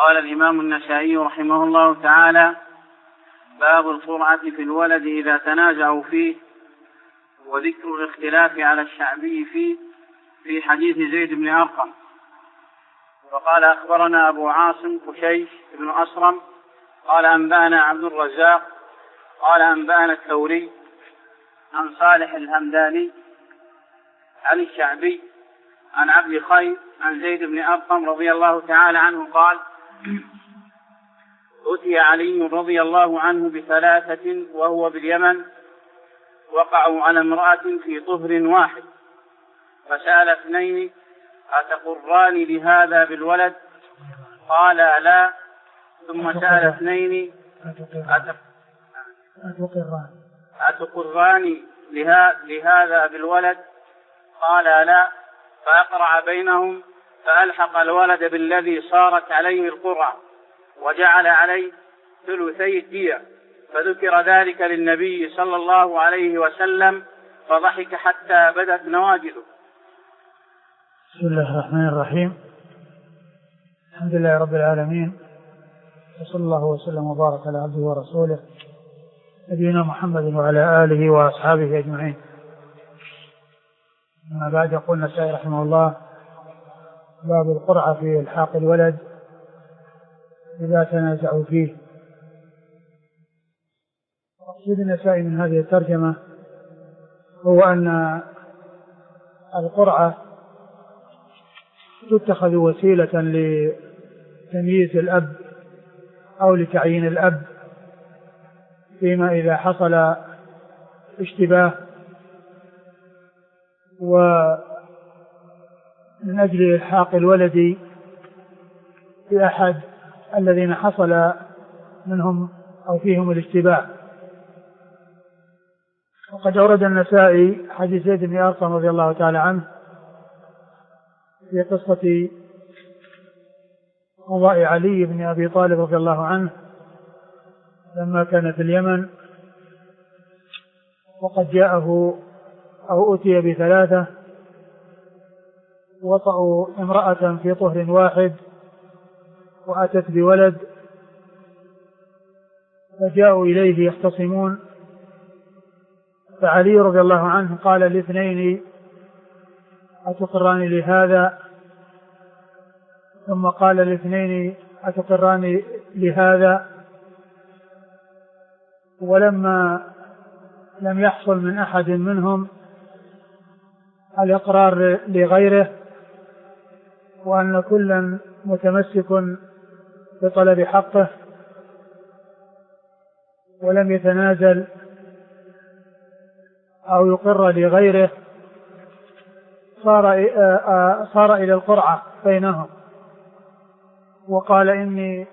قال الإمام النسائي رحمه الله تعالى: باب القرعة في الولد إذا تنازعوا فيه، وذكر الاختلاف على الشعبي فيه في حديث زيد بن أرقم. وقال: أخبرنا أبو عاصم قشيش بن أصرم قال: أنبأنا عبد الرزاق قال: أنبأنا الثوري عن صالح الهمداني عن الشعبي عن عبد خير عن زيد بن أرقم رضي الله تعالى عنه قال: أتي علي رضي الله عنه بثلاثة وهو باليمن، وقعوا على امرأة في طهر واحد، فسأل اثنين: أتقران لهذا بالولد؟ قال: لا. ثم سأل اثنين: أتقران لهذا بالولد؟ قال: لا. فأقرع بينهم فألحق الولد بالذي صارت عليه القرعة، وجعل عليه ثلثي الدية، فذكر ذلك للنبي صلى الله عليه وسلم فضحك حتى بدت نواجذه. بسم الله الرحمن الرحيم. الحمد لله رب العالمين، وصلى الله وسلم وبارك على عبده ورسوله نبينا محمد وعلى آله وأصحابه أجمعين. أما بعد، يقول النسائي رحمه الله: باب القرعة في إلحاق الولد إذا تنازعوا فيه. مقصود النسائي من هذه الترجمة هو أن القرعة تتخذ وسيلة لتمييز الأب أو لتعيين الأب فيما إذا حصل اشتباه، ومن أجل إلحاق الولد بأحد الذين حصل منهم أو فيهم الاشتباه. وقد أورد النسائي حديث زيد بن أرقم رضي الله تعالى عنه في قصة قضاء علي بن أبي طالب رضي الله عنه لما كان في اليمن، وقد جاءه أو أتي بثلاثة وطأوا امرأة في طهر واحد وأتت بولد، فجاءوا إليه يختصمون، فعلي رضي الله عنه قال لاثنين: أتقران لهذا؟ ثم قال لاثنين: أتقران لهذا؟ ولما لم يحصل من أحد منهم الإقرار لغيره، وأن كلا متمسك بطلب حقه ولم يتنازل أو يقر لغيره، صار إلى القرعة بينهم، وقال: إني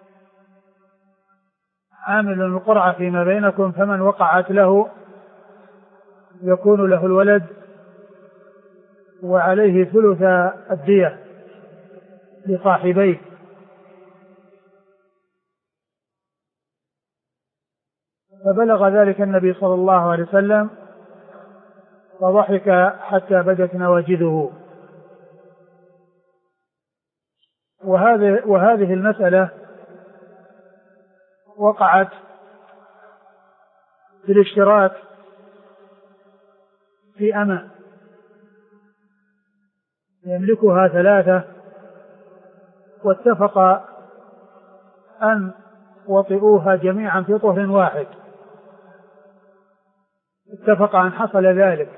عامل القرعة فيما بينكم، فمن وقعت له يكون له الولد وعليه ثلث الدية لصاحبيه. فبلغ ذلك النبي صلى الله عليه وسلم فضحك حتى بدت نواجذه. وهذه المسألة وقعت بالاشتراك في أمة يملكها ثلاثة، واتفق أن وطئوها جميعا في طهر واحد، اتفق أن حصل ذلك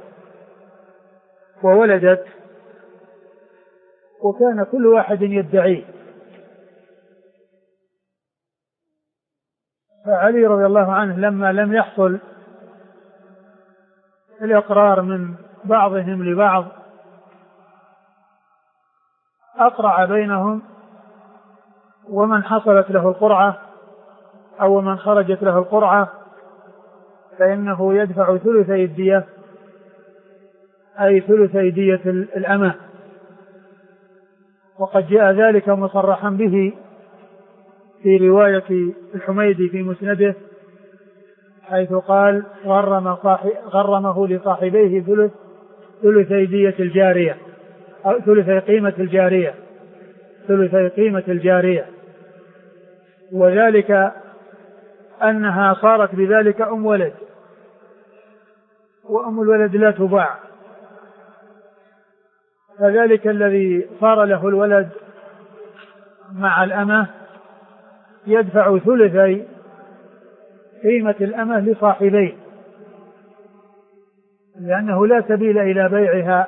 وولدت، وكان كل واحد يدعي. فعلي رضي الله عنه لما لم يحصل الإقرار من بعضهم لبعض أقرع بينهم، ومن حصلت له القرعة أو من خرجت له القرعة فإنه يدفع ثلثي الدية، أي ثلثي دية الأمة. وقد جاء ذلك مصرحا به في رواية الحميدي في مسنده، حيث قال: غرمه لصاحبيه ثلثي دية الجارية أو ثلثي قيمة الجارية، وذلك أنها صارت بذلك أم ولد، وأم الولد لا تباع. فذلك الذي صار له الولد مع الأمة يدفع ثلثي قيمة الأمة لصاحبيه، لأنه لا سبيل إلى بيعها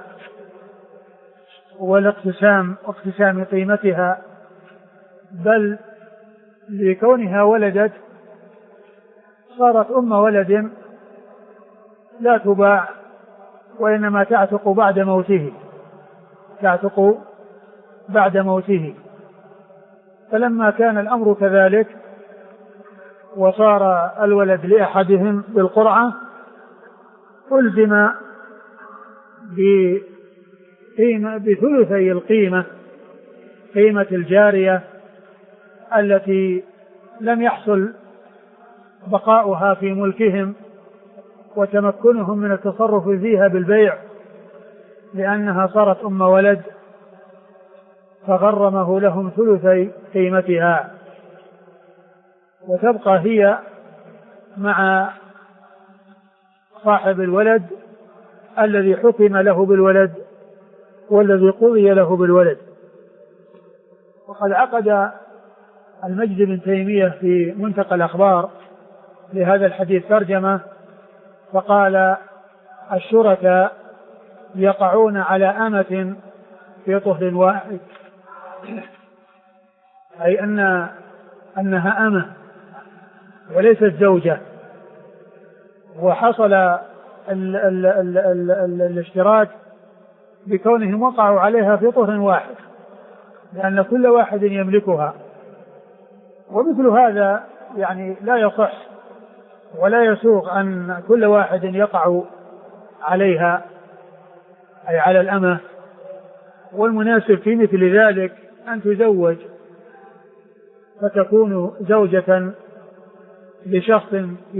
ولا اقتسام قيمتها، بل لكونها ولدت صارت أم ولد لا تباع، وإنما تعتق بعد موته. فلما كان الأمر كذلك وصار الولد لأحدهم بالقرعة ألزم بثلثي القيمة، قيمة الجارية التي لم يحصل بقاؤها في ملكهم وتمكنهم من التصرف فيها بالبيع، لأنها صارت أم ولد، فغرمه لهم ثلثي قيمتها، وتبقى هي مع صاحب الولد الذي حكم له بالولد والذي قضي له بالولد. وقد عقد المجد بن تيمية في منتقى الأخبار لهذا الحديث ترجمة، فقال: الشركاء يقعون على أمة في طهر واحد، أي أنها أمة وليست زوجة، وحصل الاشتراك بكونهم وقعوا عليها في طهر واحد، لأن كل واحد يملكها. ومثل هذا يعني لا يصح ولا يسوغ أن كل واحد يقع عليها، أي على الأمة. والمناسب في مثل ذلك أن تزوج فتكون زوجة لشخص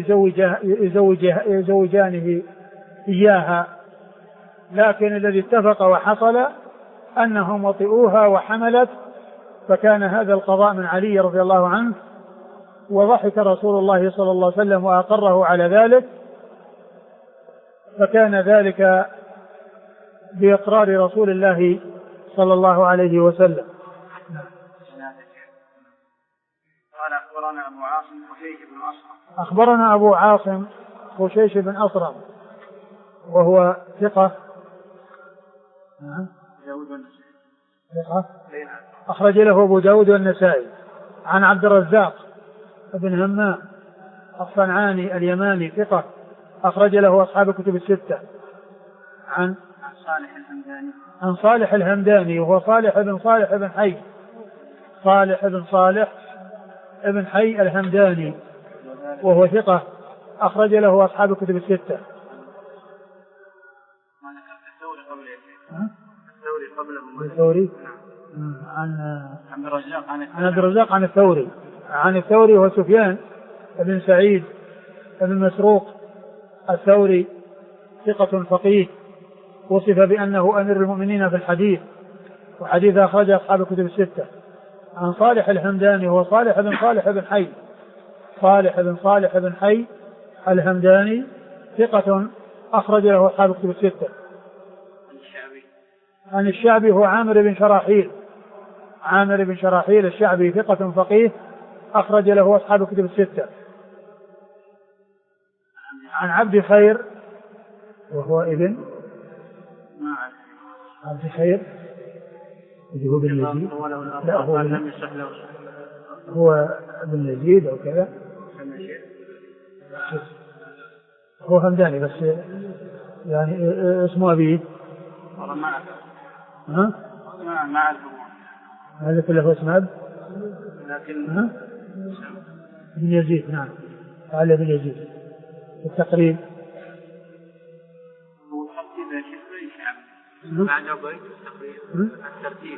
يزوجانه إياها، لكن الذي اتفق وحصل أنهم وطئوها وحملت، فكان هذا القضاء من علي رضي الله عنه، وضحك رسول الله صلى الله عليه وسلم وأقره على ذلك، فكان ذلك بإقرار رسول الله صلى الله عليه وسلم. قال: أخبرنا أبو عاصم خشيش بن أصرم. أخبرنا أبو عاصم خشيش بن أصرم وهو ثقة، أخرج له أبو داود والنسائي. عن عبد الرزاق بن همام الصنعاني اليماني ثقة، أخرج له أصحاب الكتب الستة. عن صالح الهمداني وهو صالح بن صالح بن حي، صالح بن صالح بن حي الهمداني وهو ثقة، أخرج له أصحاب الكتب الستة. الثوري عن عبد الرزاق عن الثوري، عن الثوري هو سفيان بن سعيد بن مسروق الثوري، ثقة فقيه، وصف بأنه أمير المؤمنين في الحديث، وحديث أخرج أصحاب الكتب الستة. عن صالح الهمداني هو صالح بن صالح بن حي، صالح بن صالح بن حي الهمداني، ثقة، أخرج له أصحاب الكتب الستة. عن الشعبي هو عامر بن شراحيل، عامر بن شراحيل الشعبي، ثقة فقيه، أخرج له أصحاب الكتب الستة. عن عبد خير وهو ابن عبد خير هو بن يزيد، لا هو ابن يزيد أو كذا، هو همداني بس يعني اسمه أبيه ما أعرفه هذا كله اسم أب، لكن ابن يزيد. نعم، قال ابن يزيد التقريب. بعد بيت الترتيب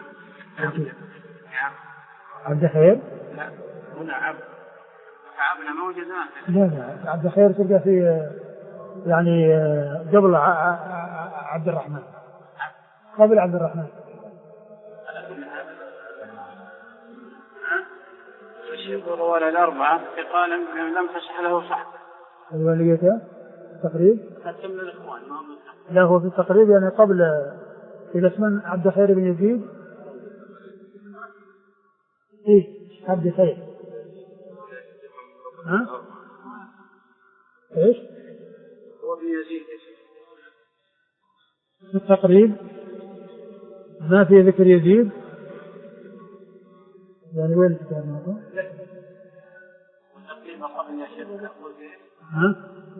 عبد خير، لا هنا عبنا موجودان، لا عبد خير تلقى في يعني قبل عبد الرحمن، قبل عبد الرحمن. الشيخ ولا الأربعة قال لم تصح له صح. الولية تقريب؟ أتم الإخوان ما هو لا هو في التقريب يعني قبل إذا اسمه عبد الخير بن يزيد. إيه عبد الخير. ها؟ إيش؟ هو بن يزيد في التقريب ما في ذكر يزيد يعني وين الكتاب هذا؟ تقريبا قبل يا شيخ. ها؟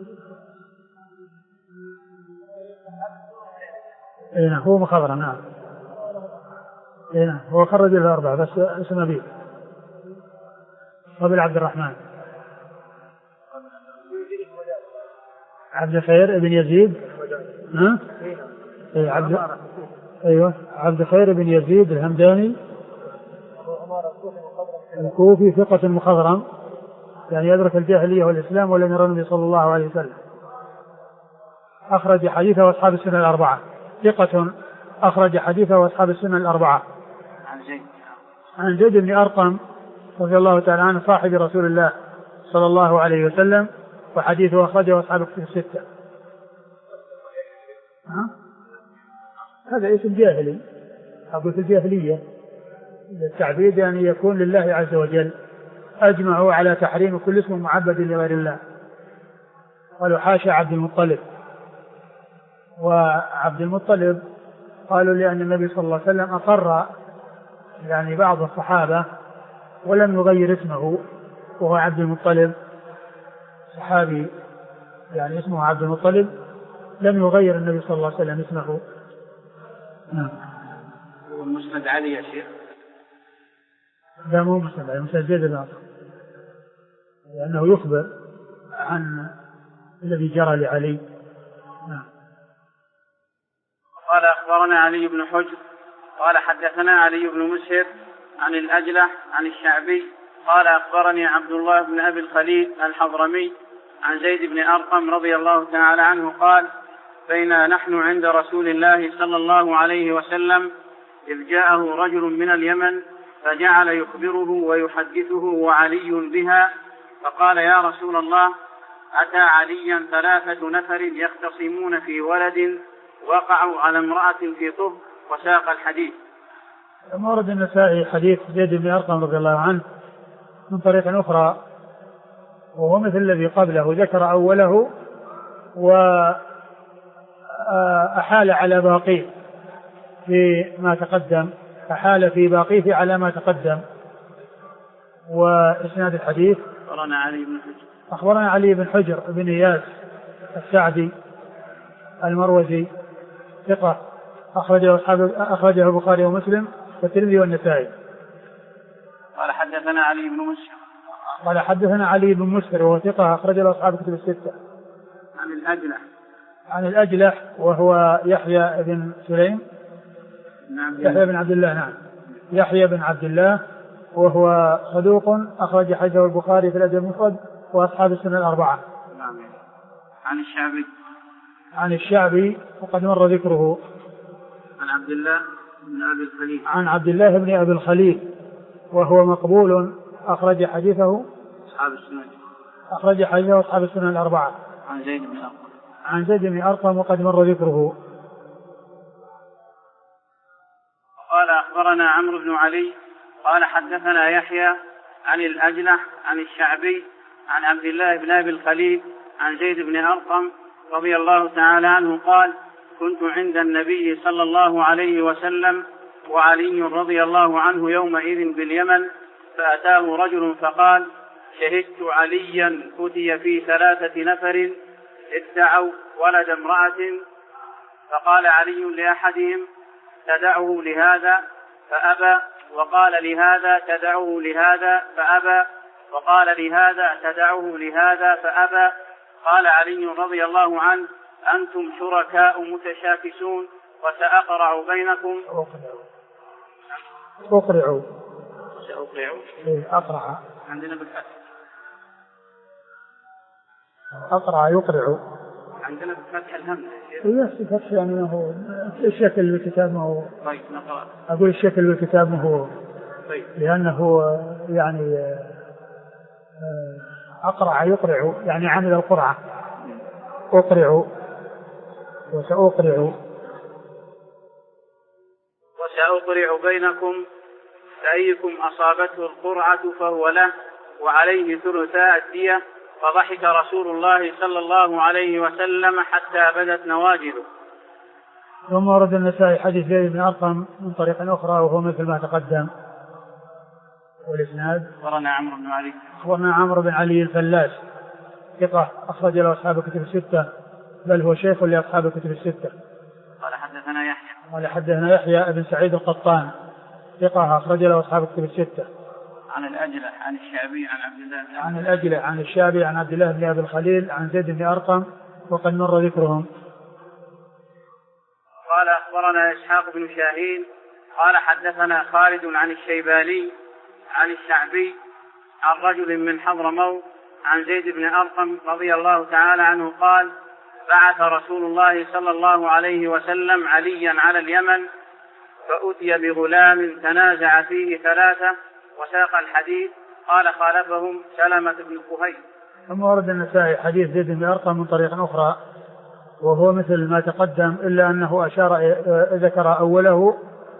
إيه نعم هو مخضرم نعم. إيه نعم هو خرج الأربعة بس اسم أبيه قبل عبد الرحمن عبد الخير بن يزيد. ها؟ إيه أيوة عبد الخير بن يزيد الهمداني الكوفي ثقة مخضرم يعني يدرك الجاهلية والإسلام ولم يرى النبي صلى الله عليه وسلم. أخرج حديثه وأصحاب السنة الأربعة. ثقة أخرج حديثه وأصحاب السنة الأربعة. عن زيد بن أرقم رضي الله تعالى عنه صاحب رسول الله صلى الله عليه وسلم وحديثه أخرجه أصحاب الكتب الستة. هذا اسم جاهلي أقول في الجاهلية التعبيد يعني يكون لله عز وجل. أجمعوا على تحريم كل اسم معبد لغير الله. قالوا حاشا عبد المطلب. وعبد المطلب قالوا لأن النبي صلى الله عليه وسلم أقر يعني بعض الصحابة ولم يغير اسمه وهو عبد المطلب صحابي يعني اسمه عبد المطلب لم يغير النبي صلى الله عليه وسلم اسمه. والمسند علي يا شيخ لا مو مسند علي مسند زيد بن أرقم لأنه يخبر عن الذي جرى لعلي. قال أخبرنا علي بن حجر قال حدثنا علي بن مسهر عن الأجلح عن الشعبي قال أخبرني عبد الله بن أبي الخليل الحضرمي عن زيد بن أرقم رضي الله تعالى عنه قال بينا نحن عند رسول الله صلى الله عليه وسلم إذ جاءه رجل من اليمن فجعل يخبره ويحدثه وعلي بها فقال يا رسول الله أتى عليا 3 نفر يختصمون في ولد وقعوا على امرأة في طب وساق الحديث. ورد النسائي حديث زيد بن أرقم رضي الله عنه من طريق أخرى وهو مثل الذي قبله ذكر أوله وأحال على باقيه في ما تقدم أحال في باقيه على ما تقدم. وإسناد الحديث أخبرنا علي بن حجر بن إياس السعدي المروزي ثقة أخرجه البخاري ومسلم والترمذي والنسائي. قال حدثنا علي بن مسهر قال حدثنا علي بن مسهر وهو ثقة أخرجه أصحاب الكتب الستة. عن الأجلح وهو يحيى بن سليم يحيى بن عبد الله نعم يحيى بن عبد الله وهو صدوق أخرج حديثه البخاري في الأدب المفرد وأصحاب السنة الأربعة. عن الشعبي وقد مر ذكره. عن عبد الله بن أبي الخليل عن عبد الله بن أبي الخليل وهو مقبول أخرج حديثه أصحاب السنة الأربعة. عن زيد بن أرقم وقد مر ذكره. قال أخبرنا عمرو بن علي قال حدثنا يحيى عن الأجلح عن الشعبي عن عبد الله بن أبي الخليل عن زيد بن أرقم رضي الله تعالى عنه قال كنت عند النبي صلى الله عليه وسلم وعلي رضي الله عنه يومئذ باليمن فأتاه رجل فقال شهدت عليا أتي في 3 نفر ادعوا ولد امرأة فقال علي لأحدهم تدعه لهذا فأبى وقال لهذا تدعه لهذا فأبى وقال لهذا تدعه لهذا فأبى. قال علي رضي الله عنه أنتم شركاء متشاكسون وسأقرع بينكم. أقرع أقرع عندنا بالفتح أقرع يقرع عندنا بالفتح الهمزة الفتح يعني هو الشكل بالكتاب ما هو طيب نقرأ أقول الشكل بالكتاب ما هو طيب لأنه يعني أقرع يقرع يعني عمل القرعة، أقرع وسأقرع بينكم فأيكم أصابته القرعة فهو له وعليه ثلثاء الدية. فضحك رسول الله صلى الله عليه وسلم حتى بدت نواجذه. ثم ورد النسائي حديث زيد بن أرقم من طريق أخرى وهو مثل ما تقدم. والإسناد أخبرنا عمرو بن علي الفلاس ثقة أخرج له أصحاب الكتب الستة بل هو شيخ لأصحاب الكتب الستة. قال حدثنا يحيى بن سعيد القطان ثقة أخرج له أصحاب الكتب الستة. عن الأجلة عن الشعبي عن عبد الله بن أبي الخليل عن زيد بن أرقم وقد مر ذكرهم. قال أخبرنا إسحاق بن شاهين قال حدثنا خالد عن الشيباني عن الشعبي عن رجل من حضرموت عن زيد بن أرقم رضي الله تعالى عنه قال بعث رسول الله صلى الله عليه وسلم عليا على اليمن فأتي بغلام تنازع فيه ثلاثة وساق الحديث. قال خالفهم سلمة بن كهيل. ثم ورد النسائي حديث زيد بن أرقم من طريق أخرى وهو مثل ما تقدم إلا أنه ذكر أوله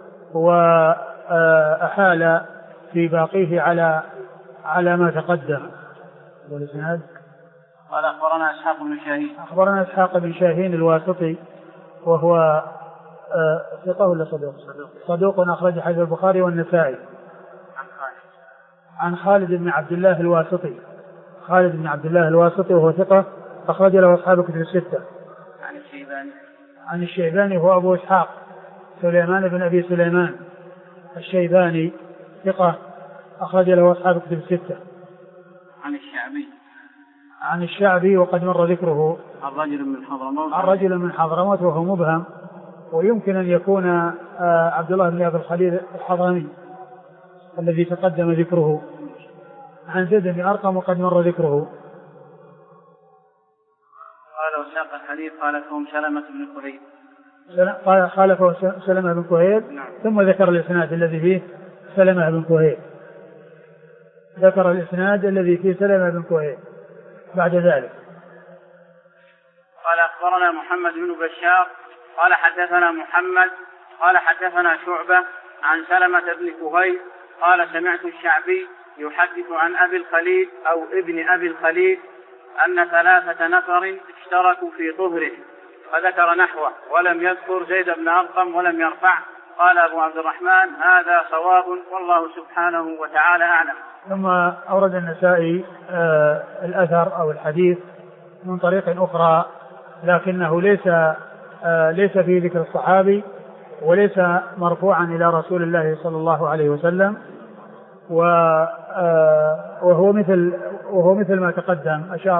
وأحال في باقيه على ما تقدم. والإسناد قال أخبرنا إسحاق بن شاهين الواسطي وهو ثقة ولا صدوق أخرج حديث البخاري والنسائي. عن خالد بن عبد الله الواسطي وهو ثقة أخرج له أصحاب الكتب الستة. عن الشيباني هو أبو إسحاق سليمان بن أبي سليمان الشيباني ثقة أخرج له أصحاب الكتب الستة. عن الشعبي وقد مر ذكره عن رجل من حضرموت وهو مبهم ويمكن أن يكون عبد الله بن أبي الخليل الحضرمي الذي تقدم ذكره. عن زيد بن أرقم وقد مر ذكره. قال وساق الحديث خالفهم سلمة بن كهيل. خالفه سلمة بن كهيل. نعم. ثم ذكر الإسناد الذي فيه سلمة بن كهيل. بعد ذلك قال أخبرنا محمد بن بشار قال حدثنا محمد قال حدثنا شعبة عن سلمة بن كهيل قال سمعت الشعبي يحدث عن أبي الخليل أو ابن أبي الخليل أن 3 نفر اشتركوا في طهره فذكر نحوه ولم يذكر زيد بن أرقم ولم يرفع. قال أبو عبد الرحمن هذا صواب والله سبحانه وتعالى أعلم. ثم أورد النسائي الأثر أو الحديث من طريق أخرى لكنه ليس فيه ذكر الصحابي وليس مرفوعا إلى رسول الله صلى الله عليه وسلم وهو مثل ما تقدم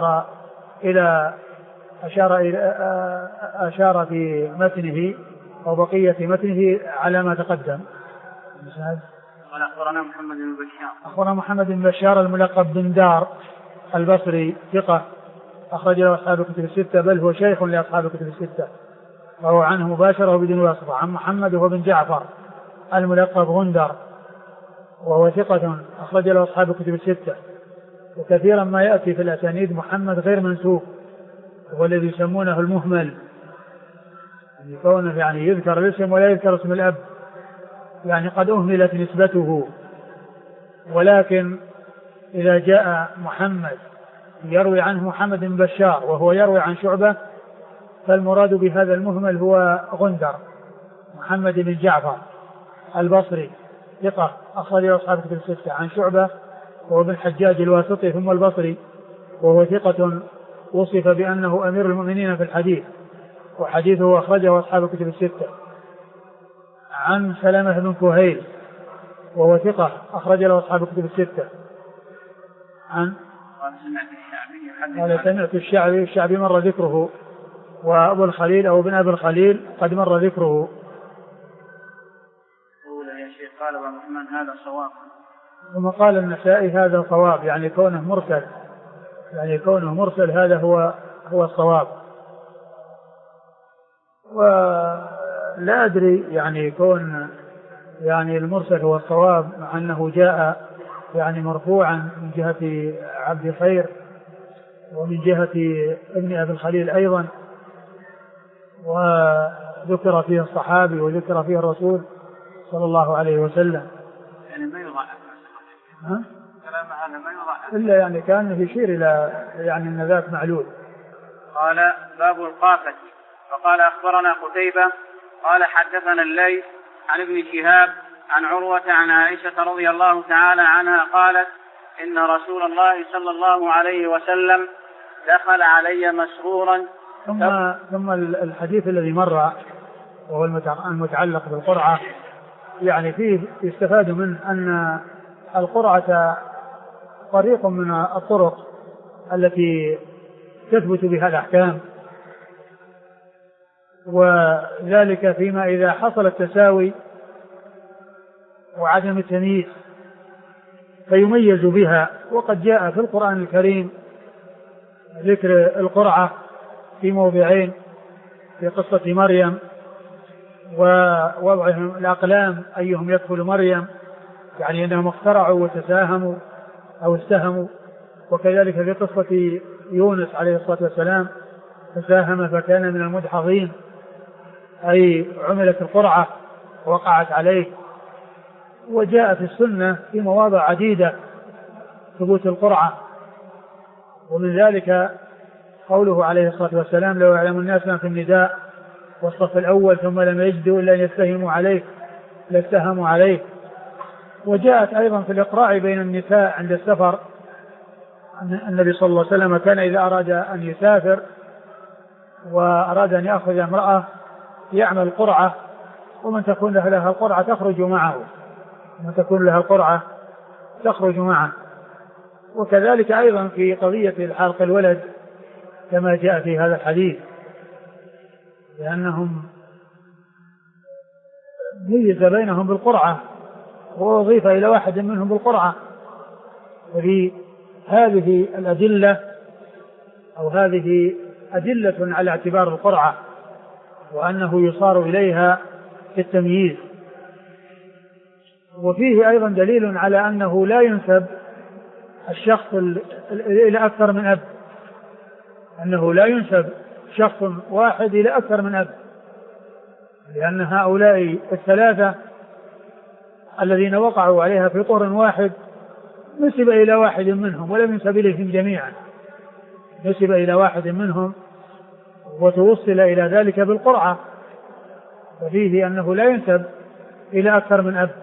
أشار في متنه وبقية متنه على ما تقدم. قال أخبرنا محمد بن بشار الملقب بن دار البصري ثقة أخرج له أصحاب الكتب الستة بل هو شيخ لأصحاب الكتب الستة وهو عنه مباشرة بدون واسطة. عن محمد وهو بن جعفر الملقب غندر وهو ثقة أخرج له أصحاب الكتب الستة. وكثيرا ما يأتي في الأسانيد محمد غير منسوب هو الذي يسمونه المهمل كونه يعني يذكر الاسم ولا يذكر اسم الأب يعني قد أهملت نسبته. ولكن إذا جاء محمد يروي عنه محمد بن بشار وهو يروي عن شعبة فالمراد بهذا المهمل هو غندر محمد بن جعفر البصري ثقة أخرج له أصحاب الكتب الستة. عن شعبة وهو بن الحجاج الواسطي ثم البصري وهو ثقة وصف بأنه أمير المؤمنين في الحديث وحديثه أخرجه أصحاب الكتب الستة. عن سلمة بن كهيل وهو ثقة أخرج له أصحاب الكتب الستة. سمعت الشعبي مر ذكره وأبو الخليل أو ابن أبي الخليل قد مر ذكره. يا شيخ قال ومحمد هذا صواب. ثم قال النسائي هذا صواب يعني كونه مرسل هذا هو الصواب. ولا أدري يعني كون يعني المرسل هو الصواب مع أنه جاء يعني مرفوعا من جهة عبد خير ومن جهة ابن أبي الخليل أيضا، وذكر فيه الصحابي وذكر فيه الرسول صلى الله عليه وسلم. يعني ما يضاعف كلام هذا ما يضاعف إلا يعني كان يشير إلى يعني أن ذاك معلول. قال باب القافة. فقال أخبرنا قتيبة قال حدثنا الليث عن ابن شهاب عن عروة عن عائشة رضي الله تعالى عنها قالت إن رسول الله صلى الله عليه وسلم دخل علي مسرورا. ثم الحديث الذي مر وهو المتعلق بالقرعة يعني فيه يستفاد من أن القرعة طريق من الطرق التي تثبت بها الأحكام، وذلك فيما إذا حصل التساوي وعدم التمييز فيميز بها. وقد جاء في القرآن الكريم ذكر القرعة في موضعين، في قصة مريم ووضعهم الأقلام أيهم يدخل مريم، يعني أنهم اخترعوا وتساهموا أو استهموا، وكذلك في قصة يونس عليه الصلاة والسلام تساهم فكان من المدحضين، أي عملت القرعة وقعت عليه. وجاء في السنة في مواضع عديدة ثبوت القرعة، ومن ذلك قوله عليه الصلاة والسلام لو يعلم الناس ما في النداء والصف الأول ثم لم يجدوا إلا أن يستهموا عليه لاستهموا عليه. وجاءت أيضا في الإقراع بين النساء عند السفر، النبي صلى الله عليه وسلم كان إذا أراد أن يسافر وأراد أن يأخذ امرأة يعمل قرعة، ومن تكون لها القرعة تخرج معه، ومن تكون لها القرعة تخرج معه. وكذلك أيضا في قضية حلق الولد كما جاء في هذا الحديث، لأنهم ميز بينهم بالقرعة وأضيف إلى واحد منهم بالقرعة. وفي هذه الأدلة أو هذه أدلة على اعتبار القرعة وأنه يصار إليها في التمييز. وفيه أيضا دليل على أنه لا ينسب الشخص إلى أكثر من أب، أنه لا ينسب شخص واحد إلى أكثر من أب، لأن هؤلاء الثلاثة الذين وقعوا عليها في طور واحد نسب إلى واحد منهم ولم ينسب إليهم جميعا، نسب إلى واحد منهم وتوصل إلى ذلك بالقرعة، ففيه أنه لا ينسب إلى أكثر من أب.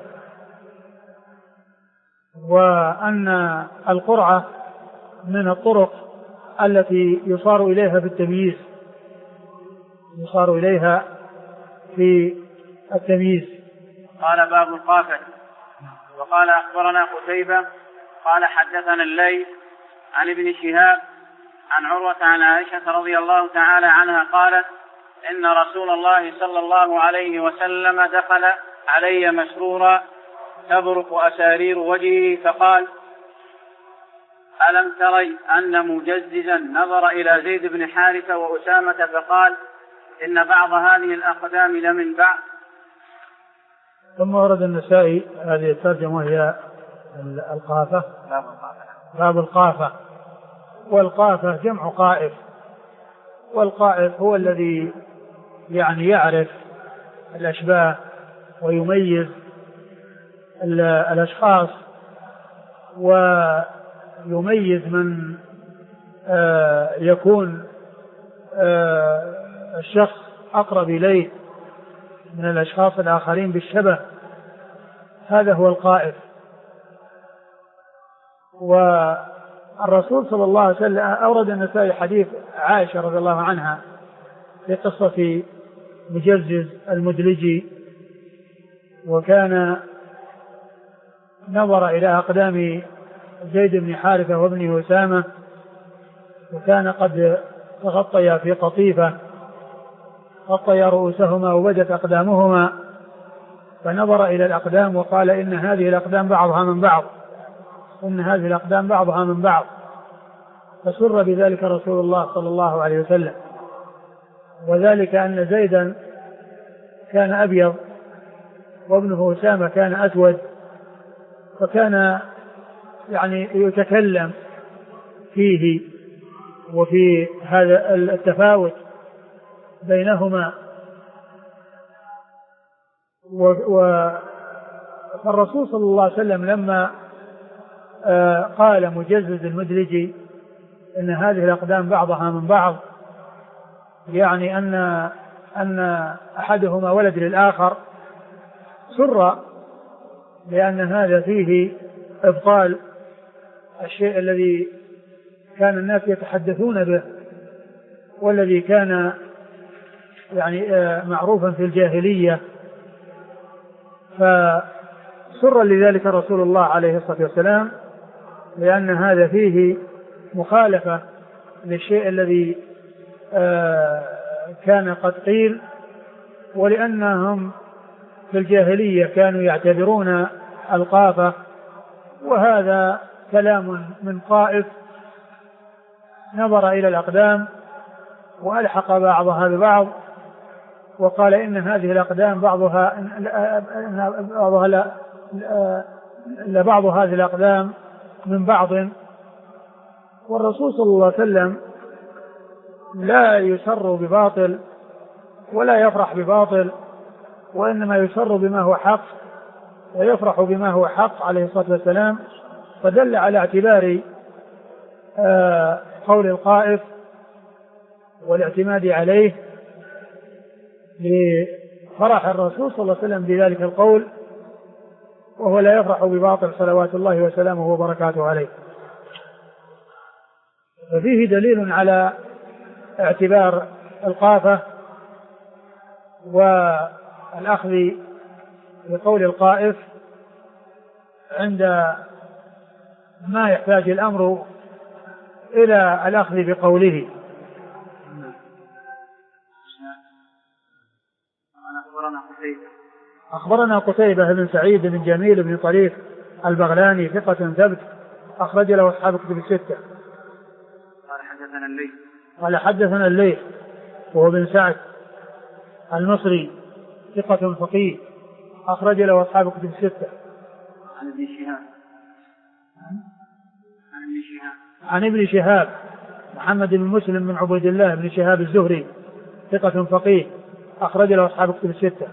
وأن القرعة من الطرق التي يصار إليها في التمييز، يصار إليها في التمييز. قال باب القافة. وقال أخبرنا قتيبة قال حدثنا الليث عن ابن شهاب عن عروة عن عائشة رضي الله تعالى عنها قالت إن رسول الله صلى الله عليه وسلم دخل علي مسرورا تبرق أسارير وجهه فقال ألم تري أن مجززا نظر إلى زيد بن حارثة وأسامة فقال إن بعض هذه الأقدام لمن بعض. ثم ورد النسائي هذه الترجمة وهي القافة، باب القافة. والقافة جمع قائف، والقائف هو الذي يعني يعرف الأشباه ويميز الأشخاص ويميز من يكون الشخص أقرب إليه من الأشخاص الآخرين بالشبه، هذا هو القائف. والرسول صلى الله عليه وسلم أورد النسائي حديث عائشة رضي الله عنها في قصة مجزز المدلجي، وكان نظر إلى أقدام زيد بن حارثة وابنه أسامة، وكان قد تغطيا في قطيفة غطيا رؤوسهما وبدت أقدامهما، فنظر إلى الأقدام وقال إن هذه الأقدام بعضها من بعض، إن هذه الأقدام بعضها من بعض، فسر بذلك رسول الله صلى الله عليه وسلم. وذلك أن زيدا كان أبيض وابنه أسامة كان أسود، فكان يعني يتكلم فيه وفي هذا التفاوت بينهما. فالرسول صلى الله عليه وسلم لما قال مجزز المدلجي إن هذه الأقدام بعضها من بعض، يعني أن أحدهما ولد للآخر، سر لأن هذا فيه إبطال الشيء الذي كان الناس يتحدثون به والذي كان يعني معروفا في الجاهلية. فسر لذلك رسول الله عليه الصلاة والسلام، لأن هذا فيه مخالفة للشيء الذي كان قد قيل، ولأنهم في الجاهلية كانوا يعتبرون القافة، وهذا كلام من قائف نظر إلى الأقدام وألحق بعضها ببعض وقال إن هذه الأقدام بعض هذه الأقدام من بعض. والرسول صلى الله عليه وسلم لا يسر بباطل ولا يفرح بباطل، وإنما يسر بما هو حق ويفرح بما هو حق عليه الصلاة والسلام. فدل على اعتبار قول القائف والاعتماد عليه لفرح الرسول صلى الله عليه وسلم بذلك القول، وهو لا يفرح بباطل صلوات الله وسلامه وبركاته عليه. ففيه دليل على اعتبار القافة والأخذ بقول القائف عند ما يحتاج الأمر إلى الأخذ بقوله. أخبرنا قتيبة بن سعيد بن جميل بن طريف البغلاني ثقة ثبت أخرج له أصحاب كتب الستة. قال حدثنا الليث وهو بن سعد المصري ثقة فقيه أخرج له أصحاب كتب الستة. عن ابن شهاب محمد بن مسلم بن عبيد الله بن شهاب الزهري ثقة فقيه أخرج له أصحاب كتب الستة.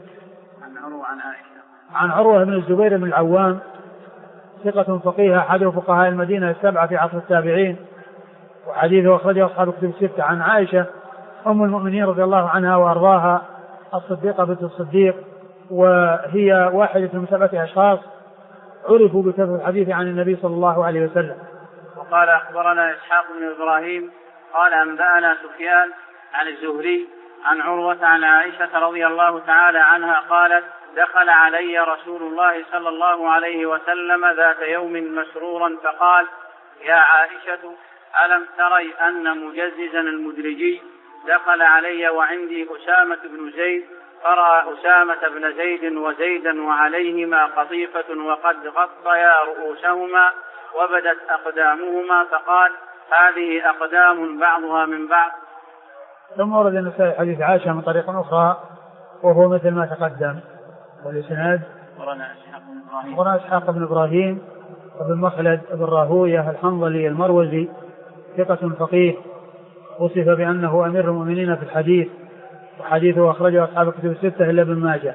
عن عروة بن الزبير بن العوام ثقة فقيه أحد فقهاء المدينة السبعة في عصر التابعين، وحديثه أخرجه أصحاب كتب الستة. عن عائشة أم المؤمنين رضي الله عنها وأرضاها الصديقة بنت الصديق، وهي واحدة من 7 أشخاص عرفوا بكثرة الحديث عن النبي صلى الله عليه وسلم. وقال أخبرنا إسحاق بن إبراهيم قال أنبأنا سفيان عن الزهري عن عروة عن عائشة رضي الله تعالى عنها قالت دخل علي رسول الله صلى الله عليه وسلم ذات يوم مسرورا فقال يا عائشة ألم تري أن مجززا المدلجي دخل علي وعندي أسامة بن زيد فرأى أسامة بن زيد وزيدا وعليهما قطيفة وقد غطيا رؤوسهما وبدت أقدامهما فقال هذه أقدام بعضها من بعض. ثم ورد النسائي حديث عائشة من طريق أخرى وهو مثل ما تقدم. والإسناد أخبرنا إسحاق بن إبراهيم وابن مخلد بن راهوية الحنظلي المروزي ثقة فقيه وصف بأنه أمير المؤمنين في الحديث، وحديثه أخرجه أصحاب الكتب الستة إلا ابن ماجه.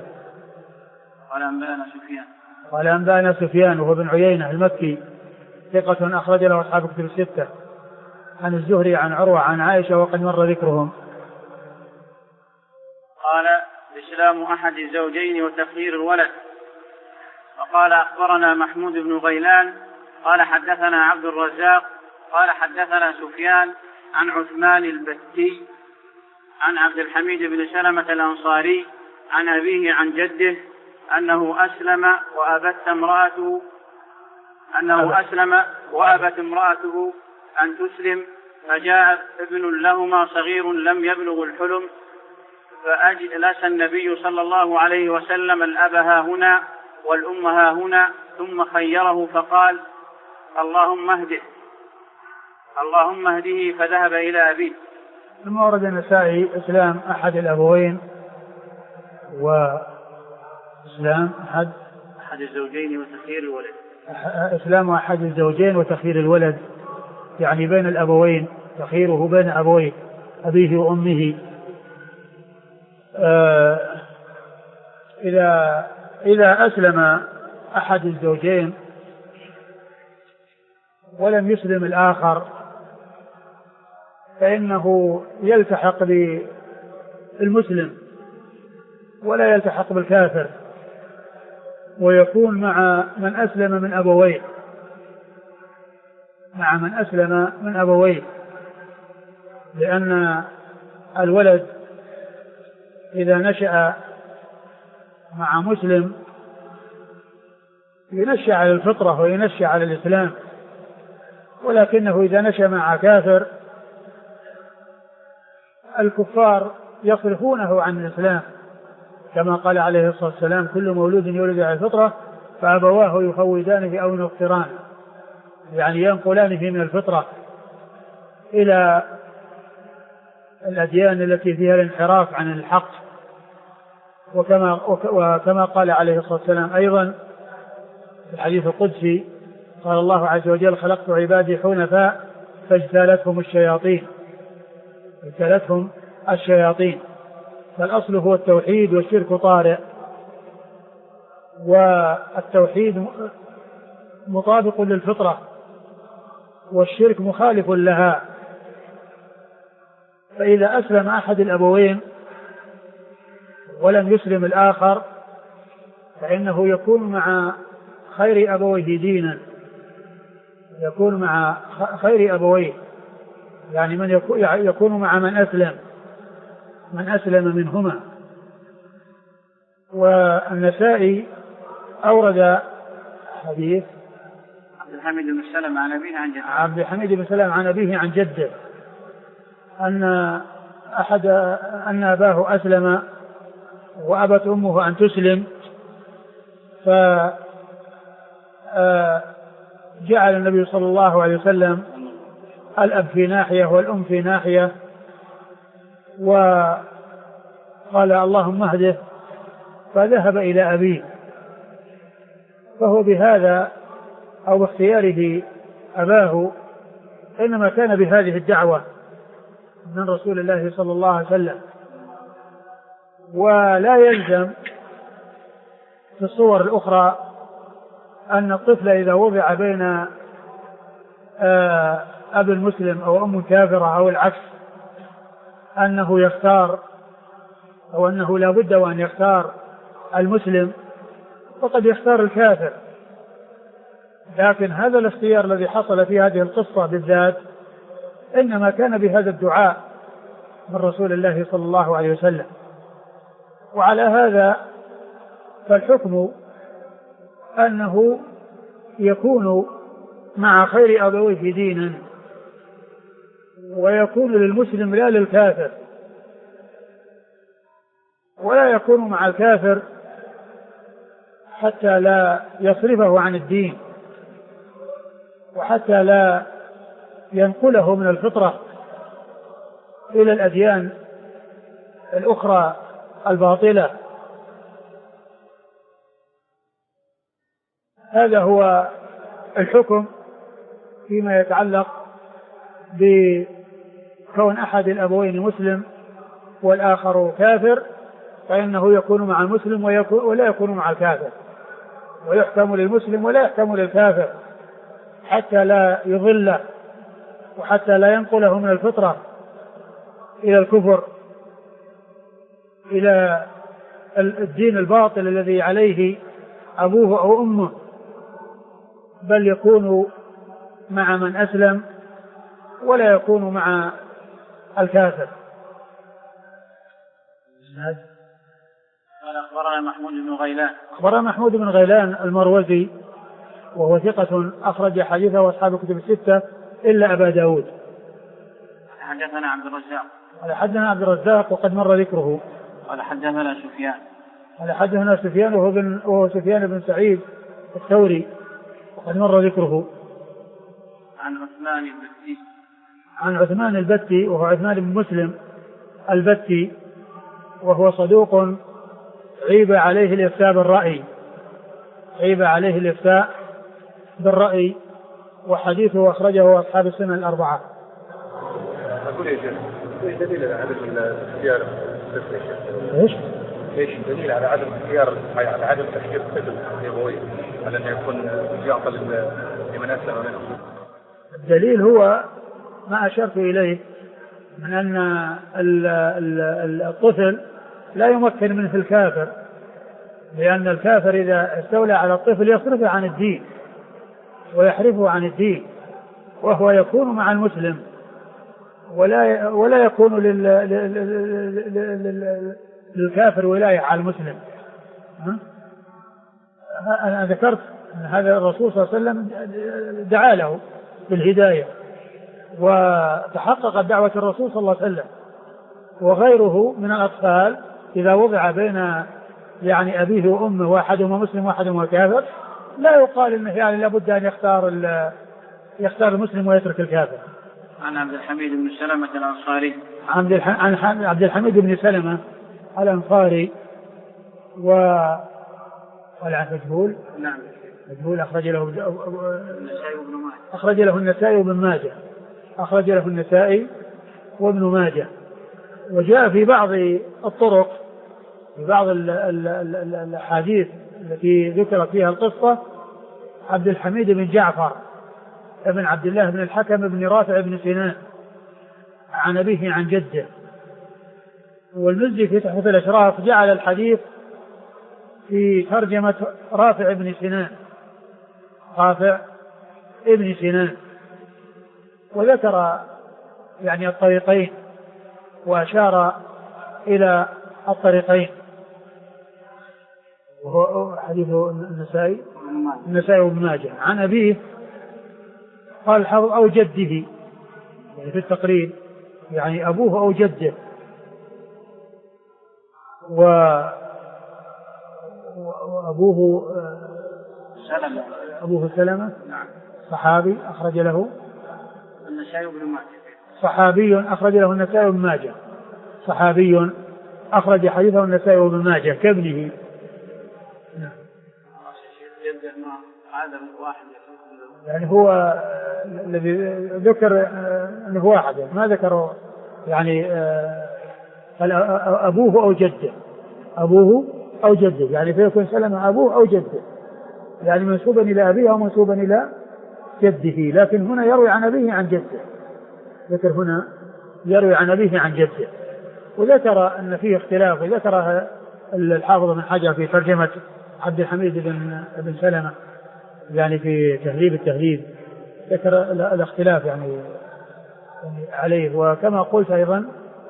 قال أنبأنا سفيان وهو بن عيينة المكي ثقة أخرج له أصحاب الكتب الستة. عن الزهري عن عروة عن عائشة وقد مر ذكرهم. قال إسلام أحد الزوجين وتخيير الولد. وقال أخبرنا محمود بن غيلان قال حدثنا عبد الرزاق قال حدثنا سفيان عن عثمان البتي عن عبد الحميد بن سلمة الأنصاري عن أبيه عن جده أنه أسلم وأبت امرأته أن تسلم، فجاء ابن لهما صغير لم يبلغ الحلم فأجلس النبي صلى الله عليه وسلم الأب ها هنا والأم ها هنا ثم خيره فقال اللهم اهده فذهب إلى أبيه. ثم ورد النسائي إسلام أحد الأبوين وإسلام أحد الزوجين وتخيير الولد. إسلام أحد الزوجين وتخيير الولد، يعني بين الأبوين، تخييره بين أبويه أبيه وأمه. إذا أسلم أحد الزوجين ولم يسلم الآخر فإنه يلتحق بالمسلم ولا يلتحق بالكافر، ويكون مع من أسلم من أبويه، مع من أسلم من أبويه، لأن الولد إذا نشأ مع مسلم ينشأ على الفطرة وينشأ على الإسلام، ولكنه إذا نشأ مع كافر الكفار يصرفونه عن الإسلام، كما قال عليه الصلاة والسلام: كل مولود يولد على الفطرة فأبواه يهودانه أو ينصرانه، يعني ينقلانه من الفطرة إلى الأديان التي فيها الانحراف عن الحق. وكما قال عليه الصلاة والسلام أيضا في الحديث القدسي: قال الله عز وجل: خلقت عبادي حنفاء فاجتالتهم الشياطين. فالأصل هو التوحيد، والشرك طارئ، والتوحيد مطابق للفطرة والشرك مخالف لها. فإذا أسلم أحد الأبوين ولم يسلم الآخر فإنه يكون مع خير أبويه دينا، يكون مع خير أبويه، يعني من يكون مع من أسلم منهما. والنسائي أورد حديث عبد الحميد بن سلمة عن أبيه عن جده أن أباه أسلم وأبت أمه أن تسلم، فجعل النبي صلى الله عليه وسلم الأب في ناحية والأم في ناحية، وقال: اللهم اهده، فذهب إلى أبيه. فهو بهذا أو باختياره أباه إنما كان بهذه الدعوة من رسول الله صلى الله عليه وسلم. ولا يلزم في الصور الأخرى أن الطفل إذا وضع بين أب مسلم أو أم كافرة أو العكس أنه يختار، أو أنه لا بد وأن يختار المسلم، فقد يختار الكافر. لكن هذا الاختيار الذي حصل في هذه القصة بالذات إنما كان بهذا الدعاء من رسول الله صلى الله عليه وسلم. وعلى هذا فالحكم أنه يكون مع خير أبويه دينا، ويكون للمسلم لا للكافر، ولا يكون مع الكافر حتى لا يصرفه عن الدين، وحتى لا ينقله من الفطرة إلى الأديان الأخرى الباطلة. هذا هو الحكم فيما يتعلق بكون أحد الأبوين مسلم والآخر كافر، فإنه يكون مع المسلم ولا يكون مع الكافر، ويحكم للمسلم ولا يحكم للكافر حتى لا يضله وحتى لا ينقله من الفطرة إلى الكفر، إلى الدين الباطل الذي عليه أبوه أو أمه، بل يكون مع من أسلم ولا يكون مع الكافر. قال: أخبرنا محمود بن غيلان المروزي، وهو ثقة أخرج حديثه أصحاب الكتب الستة إلا أبا داود. حدثنا عبد الرزاق وقد مر ذكره. قال: حدثنا سفيان وهو سفيان بن سعيد الثوري وقد مر ذكره. عن عثمان البتي وهو عثمان بن مسلم البتي، وهو صدوق عيب عليه الإفتاء بالرأي، وحديثه أخرجه أصحاب السنن الأربعة. أقول يا شيخ ايش دليل على عدم الاختيار الطفل يا شيخ؟ ايش دليل على عدم اختيار على عدم تفكير الطفل الابوي على انه يكون يعطى لمن اسلم منه؟ الدليل هو ما أشرت إليه من أن الطفل لا يمكن منه الكافر، لأن الكافر إذا استولى على الطفل يصرفه عن الدين ويحرفه عن الدين، وهو يكون مع المسلم ولا يكون للكافر ولاية على المسلم. أنا ذكرت أن هذا الرسول صلى الله عليه وسلم دعا له بالهداية، وتحققت دعوة الرسول صلى الله عليه وسلم. وغيره من الأطفال إذا وضع بين يعني أبيه وأمه واحدهما مسلم واحدهما كافر لا يقال إنه يعني لابد أن يختار المسلم ويترك الكافر. عن عبد الحميد بن سلمة الأنصاري. عن عبد الحميد بن سلمة الأنصاري والعن مجهول. نعم. مجهول أخرج له النسائي وابن ماجه. أخرج له النسائي وابن ماجه. وجاء في بعض الطرق في بعض الأحاديث التي ذكرت فيها القصة عبد الحميد بن جعفر ابن عبد الله بن الحكم بن رافع بن سنان عن أبيه عن جده. والمزي في تحفة الأشراف جعل الحديث في ترجمة رافع بن سنان وذكر يعني الطريقين وأشار إلى الطريقين، وهو حديث النسائي وابن ماجه. عن أبيه قال الحافظ أو جده، يعني في التقريب يعني أبوه أو جده. وأبوه سلمة صحابي أخرج له النسائي وابن ماجه. صحابي أخرج له النسائي وابن ماجه. صحابي أخرج حديثه النسائي وابن ماجه كابنه. يعني هو الذي ذكر أنه واحد، ما ذكروا يعني أبوه أو جده، يعني فيكون سلمة أبوه أو جده، يعني منسوبا إلى أبيه أو منسوبا إلى جده. لكن هنا يروي عن أبيه عن جده، ذكر هنا يروي عن أبيه عن جده. وذكر أن فيه اختلاف، وذكر الحافظ بن حجر في ترجمة عبد الحميد بن سلمة يعني في تهذيب التهذيب، ذكر الاختلاف يعني عليه. وكما قلت أيضا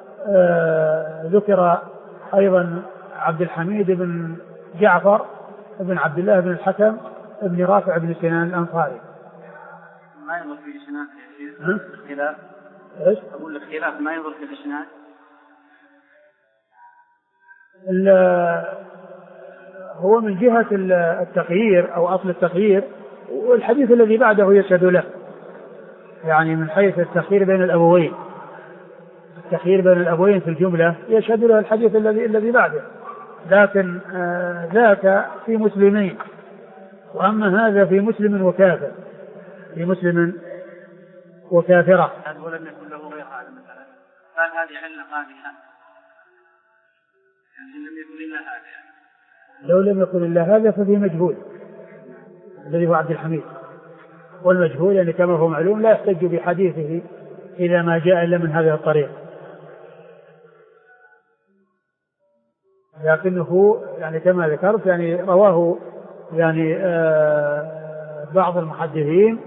ذكر أيضا عبد الحميد بن جعفر بن عبد الله بن الحكم بن رافع بن سنان الأنصاري. ما ينظر في الإسناد يا شيخ اختلاف؟ ايش؟ أقول الاختلاف ما ينظر في الإسناد. هو من جهة التغيير أو أصل التغيير، والحديث الذي بعده يشهد له، يعني من حيث التخيير بين الأبوين، التخيير بين الأبوين في الجملة يشهد له الحديث الذي بعده. لكن ذاك في مسلمين، وأما هذا في مسلم وكافر، في مسلم وكافرة. هل لم يكن له غير هذا مثلا؟ قال هذه علة قادحة، يعني لم يكن إلا هذا. لو لم يكن إلا هذا ففي مجهول الذي هو عبد الحميد، والمجهول يعني كما هو معلوم لا يحتج بحديثه إذا ما جاء إلا من هذه الطريق. لكنه يعني كما ذكرت يعني رواه يعني بعض المحدثين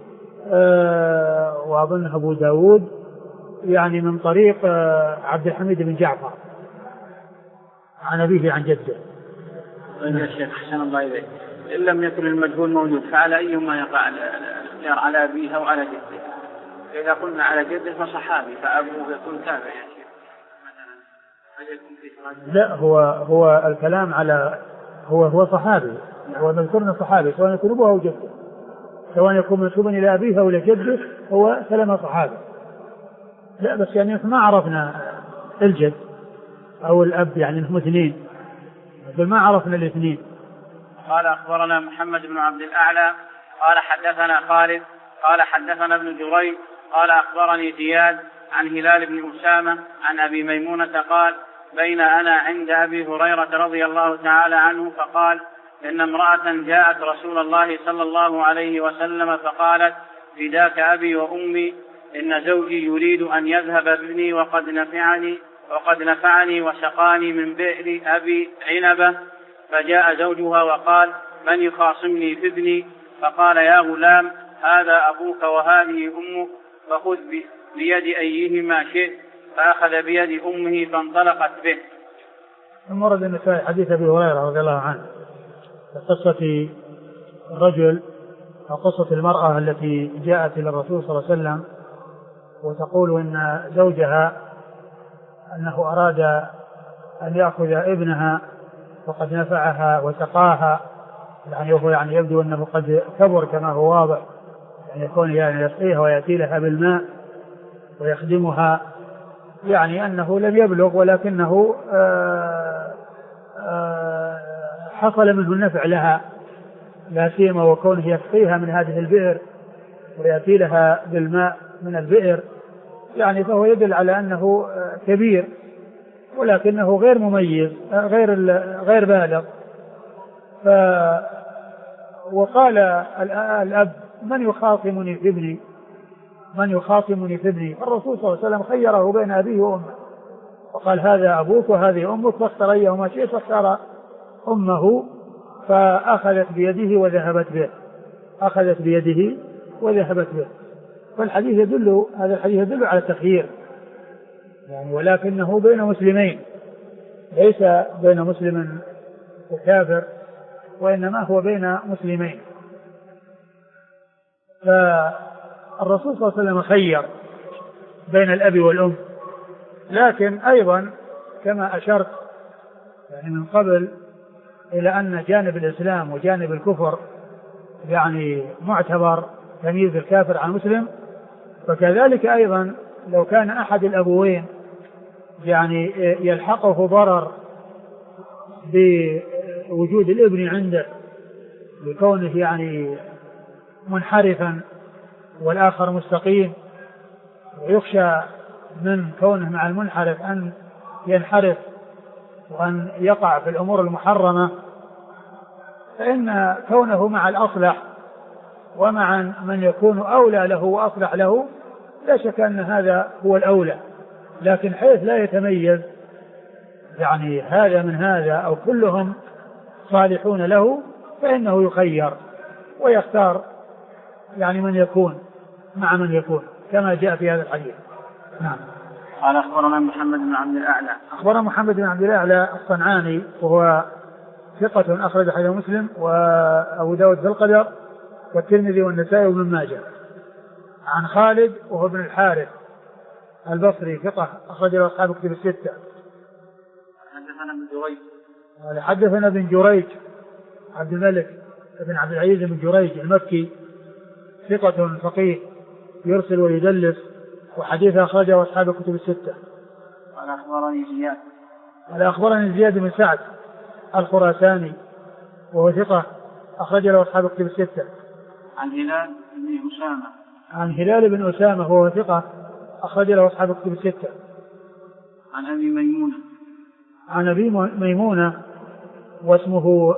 وأظن أبو داود يعني من طريق عبد الحميد بن جعفر عن أبيه عن جده. يا شيخ حسن الله إليك، إن لم يكن المجهول موجود فعلى أيهما يقع الاختيار، على أبيه أو على جده؟ إذا قلنا على جده فصحابي، فأبوه يكون تابع يا شيخ مثلا، هل يكون في تراجع؟ لا، هو الكلام على هو صحابي، هو مذكورنا صحابي سواء يكون أبوه أو جده، سواء يكون منسوبا إلى أبيه أو إلى جده هو سلمة صحابي. لا بس يعني ما عرفنا الجد أو الأب يعني هم اثنين، بل ما عرفنا الاثنين. قال أخبرنا محمد بن عبد الأعلى قال حدثنا خالد قال حدثنا ابن جريج قال أخبرني زياد عن هلال بن أسامة عن أبي ميمونة قال بين أنا عند أبي هريرة رضي الله تعالى عنه فقال إن امرأة جاءت رسول الله صلى الله عليه وسلم فقالت فداك أبي وأمي إن زوجي يريد أن يذهب بابني وقد نفعني وسقاني من بئر أبي عنبة. فجاء زوجها وقال من يخاصمني في ابني؟ فقال يا غلام هذا أبوك وهذه أمك فخذ بيد أيهما شئت. فأخذ بيد أمه فانطلقت به. ثم ورد النسائي حديث أبي هريرة رضي الله عنه قصة الرجل أو قصة المرأة التي جاءت إلى الرسول صلى الله عليه وسلم وتقول إن زوجها أنه أراد أن يأخذ ابنها وقد نفعها وسقاها، يعني يبدو أنه قد كبر كما هو واضح، يعني يكون يعني يسقيها ويأتي لها بالماء ويخدمها، يعني أنه لم يبلغ ولكنه حصل منه النفع لها، لا سيما وكونه يسقيها من هذه البئر ويأتي لها بالماء من البئر، يعني فهو يدل على أنه كبير ولكنه غير مميز غير بالغ. وقال الأب من يخاصمني في ابني؟ الرسول صلى الله عليه وسلم خيره بين أبيه وأمه وقال هذا أبوك وهذه أمك فاختر أيهما شئت، فاختار أمه فأخذت بيده وذهبت به. فالحديث هذا الحديث يدل على التخيير، يعني ولكنه بين مسلمين، ليس بين مسلم وكافر، وإنما هو بين مسلمين. فالرسول صلى الله عليه وسلم خير بين الأب والأم، لكن أيضا كما أشرت يعني من قبل إلى أن جانب الإسلام وجانب الكفر يعني معتبر تمييز الكافر عن المسلم، فكذلك أيضا لو كان أحد الأبوين يعني يلحقه ضرر بوجود الابن عنده بكونه يعني منحرفا والآخر مستقيم، ويخشى من كونه مع المنحرف أن ينحرف وأن يقع في الأمور المحرمة، فإن كونه مع الأصلح ومع من يكون أولى له وأصلح له لا شك أن هذا هو الأولى، لكن حيث لا يتميز يعني هذا من هذا أو كلهم صالحون له فإنه يخير ويختار يعني من يكون مع من يكون كما جاء في هذا الحديث. نعم. قال أخبرنا محمد بن عبد الأعلى الصنعاني وهو ثقة أخرج حديث مسلم وأبو داود في القدر والترمذي والنسائي وابن ماجه. عن خالد وهو ابن الحارث البصري ثقة أخرج له أصحاب كتب الستة. حدثنا ابن جريج عبد الملك بن عبد العزيز بن جريج المكي ثقة فقيه يرسل ويدلس وحديث أخرجه أصحاب كتب الستة. قال أخبرني زياد بن سعد الخراساني وهو ثقة أخرج له أصحاب كتب الستة. عن هلال بن أسامة وهو ثقة أخرج له أصحاب كتب الستة. عن أبي ميمونة واسمه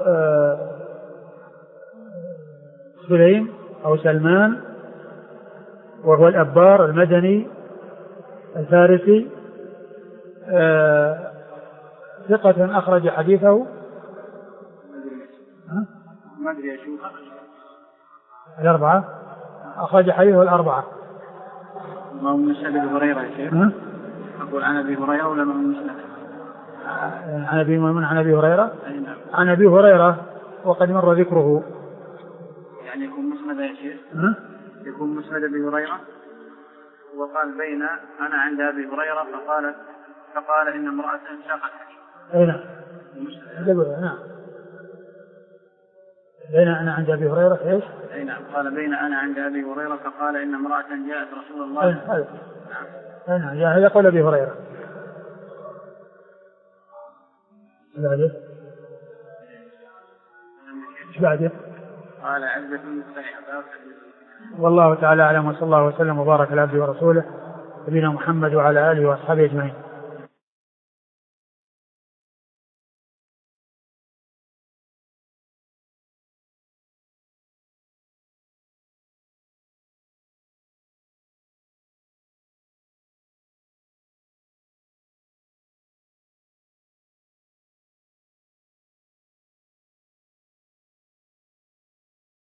سليم أو سلمان وهو الأبار المدني الفارسي ثقة أخرج حديثه الأربعة، أخرج حديثه الأربعة. ما هو مسند أبي هريرة يا شيخ؟ أقول عن أبي هريرة ولا ما هو مسند؟ عن أبي هريرة؟ عن أبي هريرة وقد مر ذكره. يعني يكون مسند يا شيخ؟ يكون مسند أبي هريرة وقال بين أنا عند أبي هريرة فقال إن امرأة ساقت. أي نعم. نعم. بين أنا عند أبي هريرة إيش؟ أي نعم. قال بين أنا عند أبي هريرة فقال إن امرأة جاءت رسول الله. أي نعم. هذا قول أبي هريرة. بعده؟ إيش بعده؟ قال عزة مستحبات. والله تعالى أعلم، وصلى الله وسلم وبارك على عبده ورسوله نبينا محمد وعلى آله وأصحابه أجمعين.